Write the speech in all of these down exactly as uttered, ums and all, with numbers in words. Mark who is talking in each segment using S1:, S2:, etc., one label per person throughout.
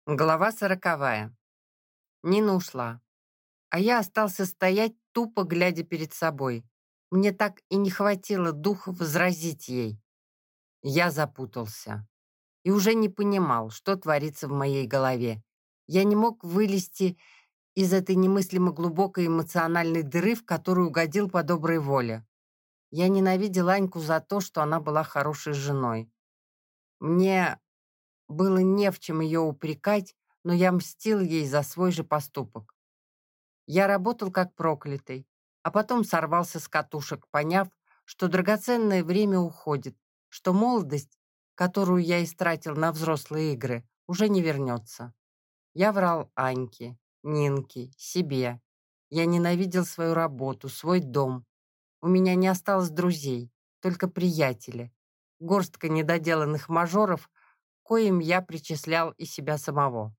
S1: Глава сороковая. Нина ушла, а я остался стоять, тупо глядя перед собой. Мне так и не хватило духа возразить ей. Я запутался и уже не понимал, что творится в моей голове. Я не мог вылезти из этой немыслимо глубокой эмоциональной дыры, в которую угодил по доброй воле. Я ненавидел Аньку за то, что она была хорошей женой. Мне было не в чем ее упрекать, но я мстил ей за свой же поступок. Я работал как проклятый, а потом сорвался с катушек, поняв, что драгоценное время уходит, что молодость, которую я истратил на взрослые игры, уже не вернется. Я врал Аньке, Нинке, себе. Я ненавидел свою работу, свой дом. У меня не осталось друзей, только приятели. Горстка недоделанных мажоров, коим я причислял и себя самого.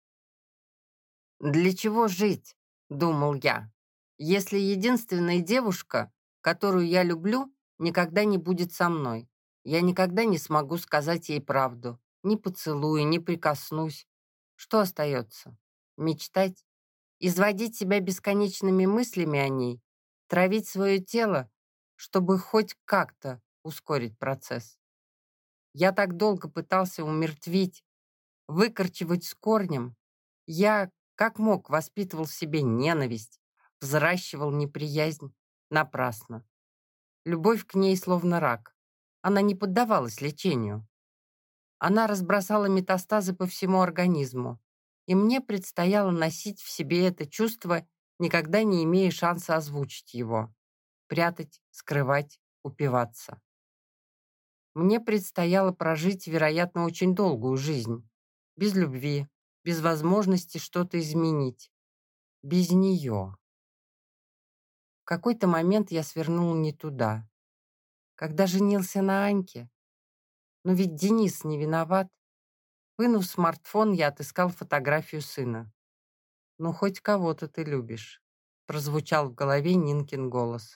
S1: «Для чего жить?» — думал я. «Если единственная девушка, которую я люблю, никогда не будет со мной, я никогда не смогу сказать ей правду, ни поцелую, ни прикоснусь. Что остается? Мечтать? Изводить себя бесконечными мыслями о ней? Травить свое тело, чтобы хоть как-то ускорить процесс? Я так долго пытался умертвить, выкорчевать с корнем. Я, как мог, воспитывал в себе ненависть, взращивал неприязнь напрасно. Любовь к ней словно рак. Она не поддавалась лечению. Она разбросала метастазы по всему организму, и мне предстояло носить в себе это чувство, никогда не имея шанса озвучить его, прятать, скрывать, упиваться. Мне предстояло прожить, вероятно, очень долгую жизнь, без любви, без возможности что-то изменить, без нее. В какой-то момент я свернул не туда. Когда женился на Аньке, но ведь Денис не виноват. Вынув смартфон, я отыскал фотографию сына. «Ну, хоть кого-то ты любишь», — прозвучал в голове Нинкин голос.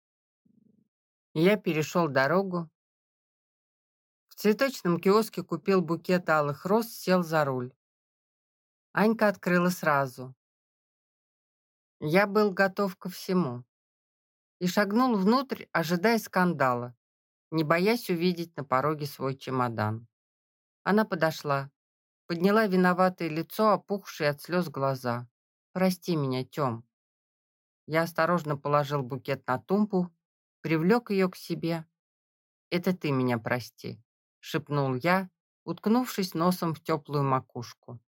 S1: Я перешел дорогу. В цветочном киоске купил букет алых роз, сел за руль. Анька открыла сразу. Я был готов ко всему и шагнул внутрь, ожидая скандала, не боясь увидеть на пороге свой чемодан. Она подошла, подняла виноватое лицо, опухшие от слез глаза. «Прости меня, Тем». Я осторожно положил букет на тумбу, привлек ее к себе. «Это ты меня прости», — шепнул я, уткнувшись носом в теплую макушку.